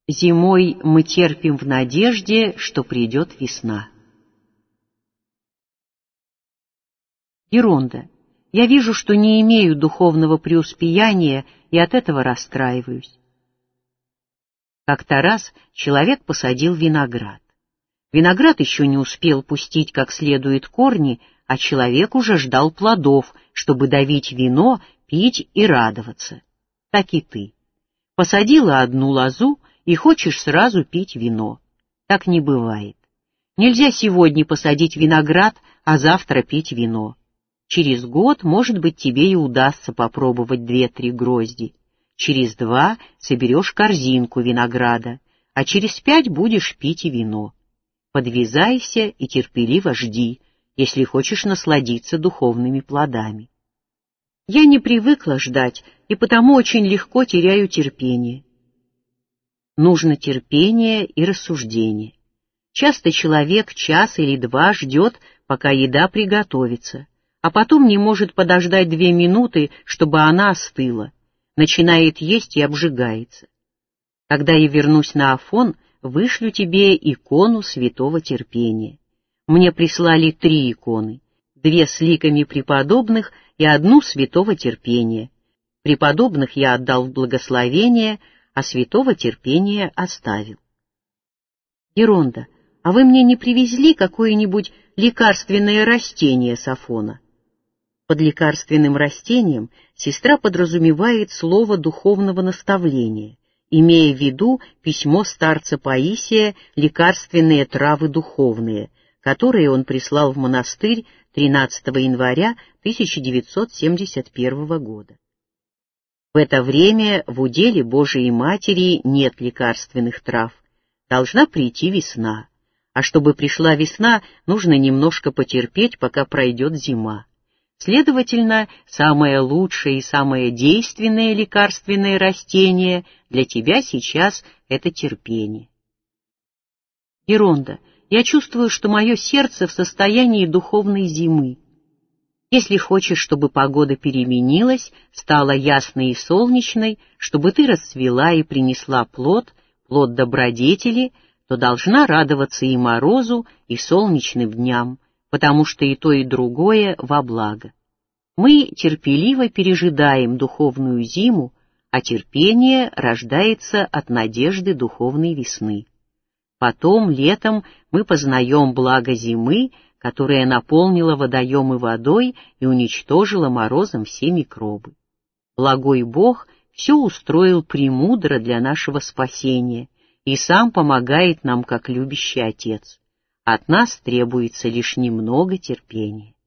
Зимой мы терпим в надежде, что придет весна. Еронда. Я вижу, что не имею духовного преуспеяния, и от этого расстраиваюсь. Как-то раз человек посадил виноград. Виноград еще не успел пустить как следует корни, а человек уже ждал плодов, чтобы давить вино, пить и радоваться. Так и ты. Посадила одну лозу и хочешь сразу пить вино. Так не бывает. Нельзя сегодня посадить виноград, а завтра пить вино. Через год, может быть, тебе и удастся попробовать 2-3 грозди. Через 2 соберешь корзинку винограда, а через 5 будешь пить и вино. Подвязайся и терпеливо жди, если хочешь насладиться духовными плодами. Я не привыкла ждать, и потому очень легко теряю терпение. Нужно терпение и рассуждение. Часто человек час или 2 ждет, пока еда приготовится, а потом не может подождать 2 минуты, чтобы она остыла, начинает есть и обжигается. Когда я вернусь на Афон, вышлю тебе икону святого терпения. Мне прислали 3 иконы, 2 с ликами преподобных и 1 святого терпения. Преподобных я отдал в благословение, а святого терпения оставил. Еронда, а вы мне не привезли какое-нибудь лекарственное растение с Афона? Под лекарственным растением сестра подразумевает слово духовного наставления, имея в виду письмо старца Паисия «Лекарственные травы духовные», которые он прислал в монастырь 13 января 1971 года. В это время в уделе Божией Матери нет лекарственных трав. Должна прийти весна, а чтобы пришла весна, нужно немножко потерпеть, пока пройдет зима. Следовательно, самое лучшее и самое действенное лекарственное растение для тебя сейчас — это терпение. Еронда, я чувствую, что мое сердце в состоянии духовной зимы. Если хочешь, чтобы погода переменилась, стала ясной и солнечной, чтобы ты расцвела и принесла плод добродетели, то должна радоваться и морозу, и солнечным дням, потому что и то, и другое во благо. Мы терпеливо пережидаем духовную зиму, а терпение рождается от надежды духовной весны. Потом, летом, мы познаем благо зимы, которая наполнила водоемы водой и уничтожила морозом все микробы. Благой Бог все устроил премудро для нашего спасения и сам помогает нам, как любящий Отец. От нас требуется лишь немного терпения.